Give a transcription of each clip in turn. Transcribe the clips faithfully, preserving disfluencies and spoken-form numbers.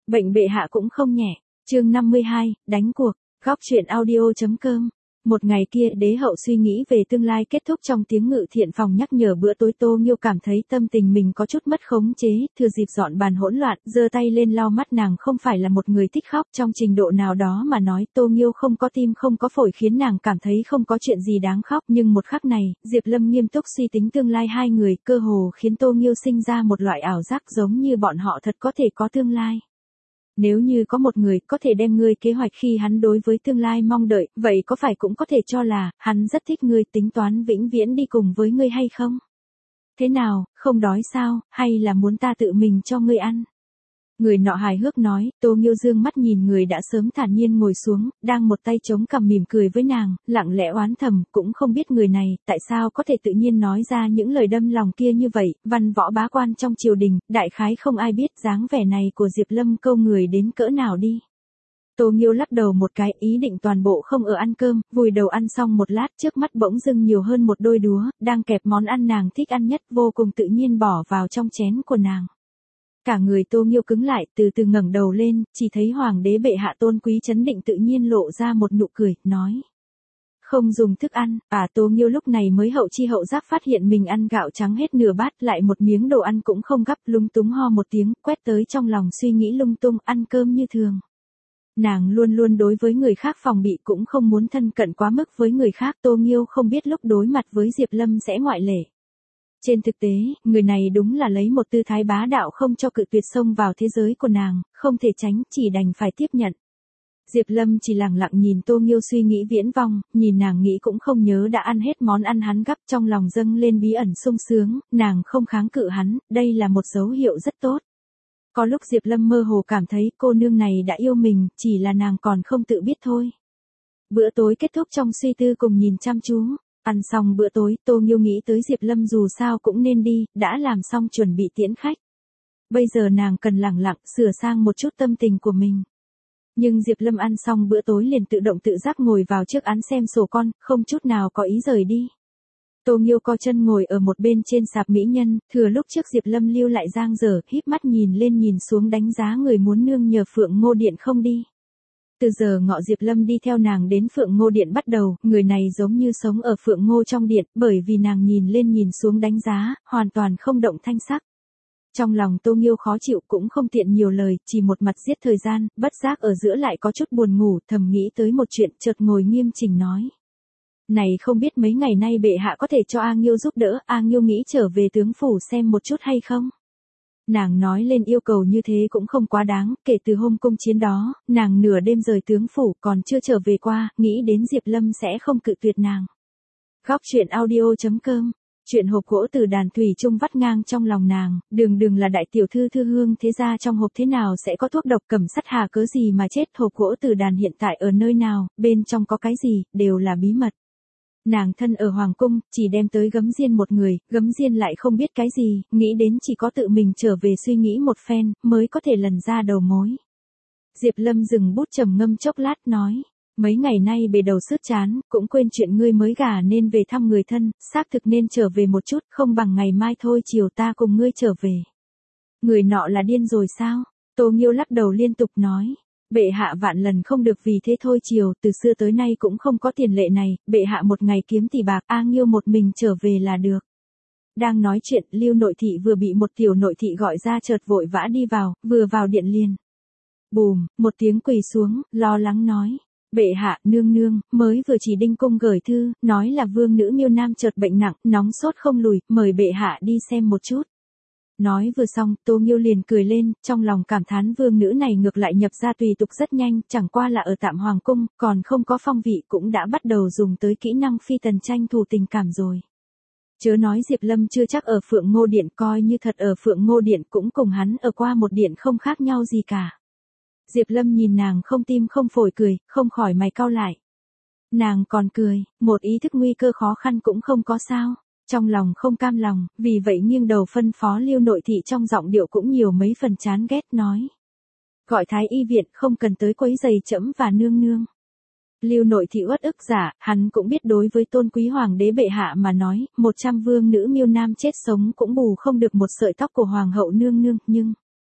Bệnh bệ hạ cũng không nhẹ. Chương năm mươi hai, đánh cuộc. Góc truyện audio.com. Một ngày kia đế hậu suy nghĩ về tương lai kết thúc trong tiếng ngự thiện phòng nhắc nhở bữa tối. Tô Nghiêu cảm thấy tâm tình mình có chút mất khống chế, thừa dịp dọn bàn hỗn loạn, giơ tay lên lau mắt. Nàng không phải là một người thích khóc, trong trình độ nào đó mà nói Tô Nghiêu không có tim không có phổi khiến nàng cảm thấy không có chuyện gì đáng khóc. Nhưng một khắc này, Diệp Lâm nghiêm túc suy tính tương lai hai người, cơ hồ khiến Tô Nghiêu sinh ra một loại ảo giác giống như bọn họ thật có thể có tương lai. Nếu như có một người có thể đem ngươi kế hoạch khi hắn đối với tương lai mong đợi, vậy có phải cũng có thể cho là, hắn rất thích ngươi, tính toán vĩnh viễn đi cùng với ngươi hay không? Thế nào, không đói sao, hay là muốn ta tự mình cho ngươi ăn? Người nọ hài hước nói. Tô Nghiêu dương mắt nhìn người đã sớm thản nhiên ngồi xuống, đang một tay chống cằm mỉm cười với nàng, lặng lẽ oán thầm, cũng không biết người này, tại sao có thể tự nhiên nói ra những lời đâm lòng kia như vậy. Văn võ bá quan trong triều đình, đại khái không ai biết dáng vẻ này của Diệp Lâm câu người đến cỡ nào đi. Tô Nghiêu lắc đầu một cái, ý định toàn bộ không ở ăn cơm, vùi đầu ăn xong một lát, trước mắt bỗng dưng nhiều hơn một đôi đũa, đang kẹp món ăn nàng thích ăn nhất, vô cùng tự nhiên bỏ vào trong chén của nàng. Cả người Tô Nghiêu cứng lại, từ từ ngẩng đầu lên, chỉ thấy hoàng đế bệ hạ tôn quý trấn định tự nhiên lộ ra một nụ cười, nói: "Không dùng thức ăn." À, Tô Nghiêu lúc này mới hậu chi hậu giác phát hiện mình ăn gạo trắng hết nửa bát, lại một miếng đồ ăn cũng không gắp, lúng túng ho một tiếng, quét tới trong lòng suy nghĩ lung tung, ăn cơm như thường. Nàng luôn luôn đối với người khác phòng bị, cũng không muốn thân cận quá mức với người khác. Tô Nghiêu không biết lúc đối mặt với Diệp Lâm sẽ ngoại lệ. Trên thực tế, người này đúng là lấy một tư thái bá đạo không cho cự tuyệt xông vào thế giới của nàng, không thể tránh, chỉ đành phải tiếp nhận. Diệp Lâm chỉ lặng lặng nhìn Tô Nghiêu suy nghĩ viễn vông, nhìn nàng nghĩ cũng không nhớ đã ăn hết món ăn hắn gắp, trong lòng dâng lên bí ẩn sung sướng, nàng không kháng cự hắn, đây là một dấu hiệu rất tốt. Có lúc Diệp Lâm mơ hồ cảm thấy cô nương này đã yêu mình, chỉ là nàng còn không tự biết thôi. Bữa tối kết thúc trong suy tư cùng nhìn chăm chú. Ăn xong bữa tối, Tô Nghiêu nghĩ tới Diệp Lâm dù sao cũng nên đi, đã làm xong chuẩn bị tiễn khách. Bây giờ nàng cần lẳng lặng, sửa sang một chút tâm tình của mình. Nhưng Diệp Lâm ăn xong bữa tối liền tự động tự giác ngồi vào trước án xem sổ con, không chút nào có ý rời đi. Tô Nghiêu co chân ngồi ở một bên trên sạp mỹ nhân, thừa lúc trước Diệp Lâm lưu lại giang dở, híp mắt nhìn lên nhìn xuống đánh giá người muốn nương nhờ Phượng Ngô Điện không đi. Từ giờ ngọ Diệp Lâm đi theo nàng đến Phượng Ngô Điện bắt đầu, người này giống như sống ở Phượng Ngô trong điện, bởi vì nàng nhìn lên nhìn xuống đánh giá, hoàn toàn không động thanh sắc. Trong lòng Tô Nghiêu khó chịu, cũng không tiện nhiều lời, chỉ một mặt giết thời gian, bất giác ở giữa lại có chút buồn ngủ, thầm nghĩ tới một chuyện, chợt ngồi nghiêm chỉnh nói: "Này, không biết mấy ngày nay bệ hạ có thể cho A Nghiêu giúp đỡ, A Nghiêu nghĩ trở về tướng phủ xem một chút hay không?" Nàng nói lên yêu cầu như thế cũng không quá đáng, kể từ hôm cung chiến đó, nàng nửa đêm rời tướng phủ còn chưa trở về qua, nghĩ đến Diệp Lâm sẽ không cự tuyệt nàng. Góc truyện audio.com. Chuyện hộp gỗ từ đàn thủy chung vắt ngang trong lòng nàng, đường đường là đại tiểu thư thư hương thế gia, trong hộp thế nào sẽ có thuốc độc cẩm sắt hà cớ gì mà chết, hộp gỗ từ đàn hiện tại ở nơi nào, bên trong có cái gì, đều là bí mật. Nàng thân ở hoàng cung, chỉ đem tới Gấm Diên một người, Gấm Diên lại không biết cái gì, nghĩ đến chỉ có tự mình trở về suy nghĩ một phen, mới có thể lần ra đầu mối. Diệp Lâm dừng bút trầm ngâm chốc lát nói: "Mấy ngày nay bề đầu sứt chán, cũng quên chuyện ngươi mới gả nên về thăm người thân, xác thực nên trở về một chút, không bằng ngày mai thôi chiều ta cùng ngươi trở về." Người nọ là điên rồi sao? Tô Nghiêu lắc đầu liên tục nói: "Bệ hạ vạn lần không được vì thế thôi chiều, từ xưa tới nay cũng không có tiền lệ này, bệ hạ một ngày kiếm tỷ bạc, A Nghiêu một mình trở về là được." Đang nói chuyện, Lưu nội thị vừa bị một tiểu nội thị gọi ra, chợt vội vã đi vào, vừa vào điện liền. Bùm, một tiếng quỳ xuống, lo lắng nói: "Bệ hạ, nương nương, mới vừa chỉ đinh cung gửi thư, nói là vương nữ Miêu Nam chợt bệnh nặng, nóng sốt không lùi, mời bệ hạ đi xem một chút." Nói vừa xong, Tô Nghiêu liền cười lên, trong lòng cảm thán vương nữ này ngược lại nhập gia tùy tục rất nhanh, chẳng qua là ở tạm hoàng cung, còn không có phong vị cũng đã bắt đầu dùng tới kỹ năng phi tần tranh thủ tình cảm rồi. Chớ nói Diệp Lâm chưa chắc ở Phượng Ngô Điện, coi như thật ở Phượng Ngô Điện cũng cùng hắn ở qua một điện không khác nhau gì cả. Diệp Lâm nhìn nàng không tim không phổi cười, không khỏi mày cau lại. Nàng còn cười, một ý thức nguy cơ khó khăn cũng không có sao. Trong lòng không cam lòng, vì vậy nghiêng đầu phân phó Lưu nội thị, trong giọng điệu cũng nhiều mấy phần chán ghét, nói: "Gọi thái y viện, không cần tới quấy giày trẫm và nương nương." Lưu nội thị uất ức giả, hắn cũng biết đối với tôn quý hoàng đế bệ hạ mà nói, một trăm vương nữ Miêu Nam chết sống cũng bù không được một sợi tóc của hoàng hậu nương nương, nhưng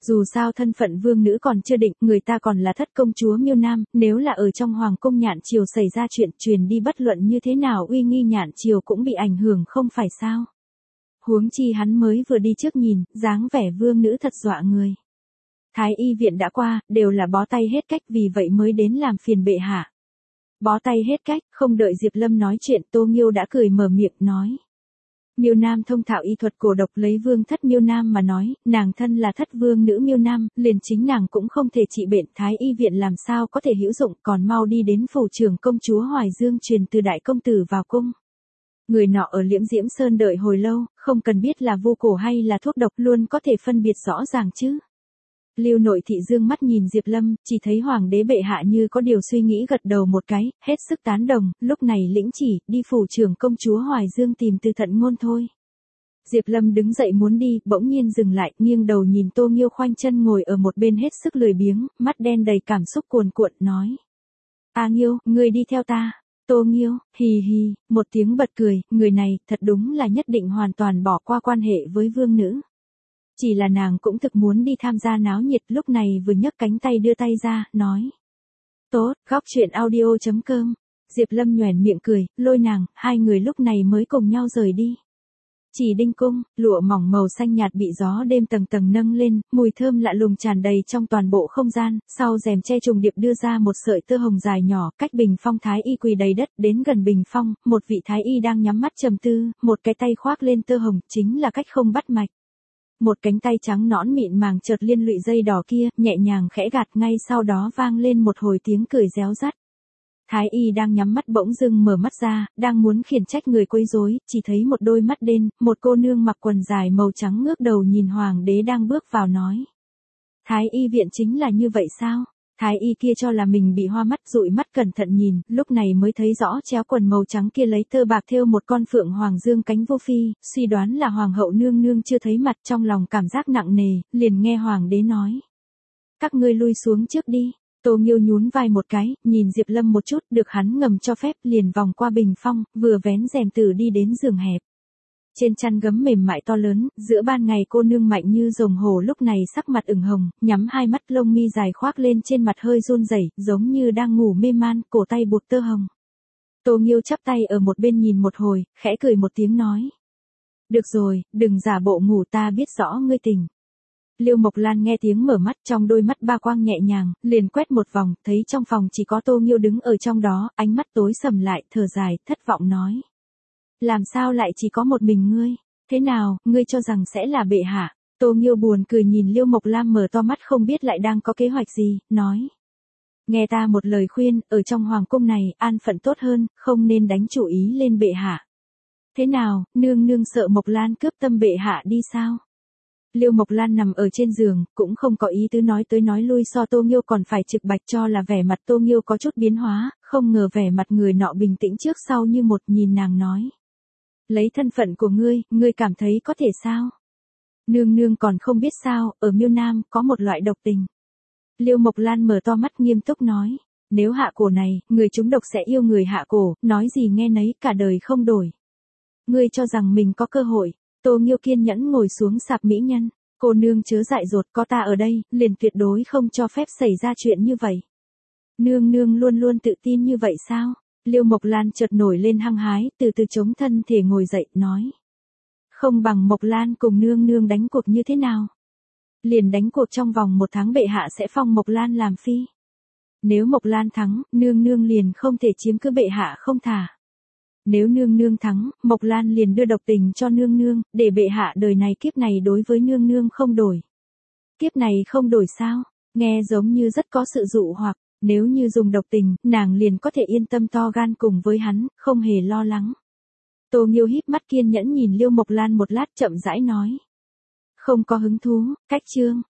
Dù sao thân phận vương nữ còn chưa định, người ta còn là thất công chúa Miêu Nam, nếu là ở trong hoàng cung Nhạn Triều xảy ra chuyện truyền đi bất luận như thế nào uy nghi Nhạn Triều cũng bị ảnh hưởng không phải sao. Huống chi hắn mới vừa đi trước nhìn, dáng vẻ vương nữ thật dọa người. Thái y viện đã qua, đều là bó tay hết cách vì vậy mới đến làm phiền bệ hạ. Bó tay hết cách, không đợi Diệp Lâm nói chuyện Tô Nghiêu đã cười mở miệng nói. Miêu Nam thông thạo y thuật cổ độc lấy vương thất Miêu Nam mà nói, nàng thân là thất vương nữ Miêu Nam, liền chính nàng cũng không thể trị bệnh Thái y viện làm sao có thể hữu dụng còn mau đi đến phủ trưởng công chúa Hoài Dương truyền từ đại công tử vào cung. Người nọ ở Liễm Diễm Sơn đợi hồi lâu, không cần biết là vu cổ hay là thuốc độc luôn có thể phân biệt rõ ràng chứ. Lưu Nội Thị dương mắt nhìn Diệp Lâm, chỉ thấy hoàng đế bệ hạ như có điều suy nghĩ gật đầu một cái, hết sức tán đồng, lúc này lĩnh chỉ, đi phủ trưởng công chúa Hoài Dương tìm Từ Thận Ngôn thôi. Diệp Lâm đứng dậy muốn đi, bỗng nhiên dừng lại, nghiêng đầu nhìn Tô Nghiêu khoanh chân ngồi ở một bên hết sức lười biếng, mắt đen đầy cảm xúc cuồn cuộn, nói. A Nghiêu, ngươi đi theo ta. Tô Nghiêu, hì hì, một tiếng bật cười, người này, thật đúng là nhất định hoàn toàn bỏ qua quan hệ với vương nữ. Chỉ là nàng cũng thực muốn đi tham gia náo nhiệt, lúc này vừa nhấc cánh tay đưa tay ra, nói. Tốt, góc chuyện audio chấm com. Diệp Lâm nhoẻn miệng cười, lôi nàng, hai người lúc này mới cùng nhau rời đi. Chỉ Đinh cung, lụa mỏng màu xanh nhạt bị gió đêm tầng tầng nâng lên, mùi thơm lạ lùng tràn đầy trong toàn bộ không gian, sau rèm che trùng điệp đưa ra một sợi tơ hồng dài nhỏ, cách bình phong thái y quỳ đầy đất, đến gần bình phong, một vị thái y đang nhắm mắt trầm tư, một cái tay khoác lên tơ hồng, chính là cách không bắt mạch. Một cánh tay trắng nõn mịn màng chợt liên lụy dây đỏ kia, nhẹ nhàng khẽ gạt, ngay sau đó vang lên một hồi tiếng cười réo rắt. Thái y đang nhắm mắt bỗng dưng mở mắt ra, đang muốn khiển trách người quấy rối, chỉ thấy một đôi mắt đen, một cô nương mặc quần dài màu trắng ngước đầu nhìn hoàng đế đang bước vào nói. Thái y viện chính là như vậy sao? Thái y kia cho là mình bị hoa mắt, dụi mắt cẩn thận nhìn, lúc này mới thấy rõ chéo quần màu trắng kia lấy tơ bạc thêu một con phượng hoàng dương cánh vô phi, suy đoán là hoàng hậu nương nương chưa thấy mặt, trong lòng cảm giác nặng nề, liền nghe hoàng đế nói. Các ngươi lui xuống trước đi. Tô Nghiêu nhún vai một cái, nhìn Diệp Lâm một chút, được hắn ngầm cho phép, liền vòng qua bình phong, vừa vén rèm từ đi đến giường hẹp. Trên chăn gấm mềm mại to lớn, giữa ban ngày cô nương mạnh như rồng hổ lúc này sắc mặt ửng hồng, nhắm hai mắt lông mi dài khoác lên trên mặt hơi run rẩy, giống như đang ngủ mê man, cổ tay buộc tơ hồng. Tô Nghiêu chắp tay ở một bên nhìn một hồi, khẽ cười một tiếng nói. Được rồi, đừng giả bộ ngủ, ta biết rõ ngươi tỉnh. Liêu Mộc Lan nghe tiếng mở mắt, trong đôi mắt ba quang nhẹ nhàng, liền quét một vòng, thấy trong phòng chỉ có Tô Nghiêu đứng ở trong đó, ánh mắt tối sầm lại, thở dài, thất vọng nói. Làm sao lại chỉ có một mình ngươi? Thế nào, ngươi cho rằng sẽ là bệ hạ? Tô Nghiêu buồn cười nhìn Liêu Mộc Lan mở to mắt không biết lại đang có kế hoạch gì, nói. Nghe ta một lời khuyên, ở trong hoàng cung này, an phận tốt hơn, không nên đánh chủ ý lên bệ hạ. Thế nào, nương nương sợ Mộc Lan cướp tâm bệ hạ đi sao? Liêu Mộc Lan nằm ở trên giường, cũng không có ý tứ nói tới nói lui, so Tô Nghiêu còn phải trực bạch, cho là vẻ mặt Tô Nghiêu có chút biến hóa, không ngờ vẻ mặt người nọ bình tĩnh trước sau như một, nhìn nàng nói. Lấy thân phận của ngươi, ngươi cảm thấy có thể sao? Nương nương còn không biết sao, ở Miêu Nam có một loại độc tình. Liêu Mộc Lan mở to mắt nghiêm túc nói. Nếu hạ cổ này, người trúng độc sẽ yêu người hạ cổ, nói gì nghe nấy, cả đời không đổi. Ngươi cho rằng mình có cơ hội. Tô Nghiêu kiên nhẫn ngồi xuống sạp mỹ nhân, cô nương chớ dại dột, có ta ở đây, liền tuyệt đối không cho phép xảy ra chuyện như vậy. Nương nương luôn luôn tự tin như vậy sao? Liêu Mộc Lan chợt nổi lên hăng hái, từ từ chống thân thể ngồi dậy, nói. Không bằng Mộc Lan cùng nương nương đánh cuộc như thế nào? Liền đánh cuộc trong vòng một tháng bệ hạ sẽ phong Mộc Lan làm phi. Nếu Mộc Lan thắng, nương nương liền không thể chiếm cứ bệ hạ không thả. Nếu nương nương thắng, Mộc Lan liền đưa độc tình cho nương nương, để bệ hạ đời này kiếp này đối với nương nương không đổi. Kiếp này không đổi sao? Nghe giống như rất có sự dụ hoặc, nếu như dùng độc tình, nàng liền có thể yên tâm to gan cùng với hắn, không hề lo lắng. Tô Nghiêu híp mắt kiên nhẫn nhìn Liêu Mộc Lan một lát, chậm rãi nói. Không có hứng thú, cách chương.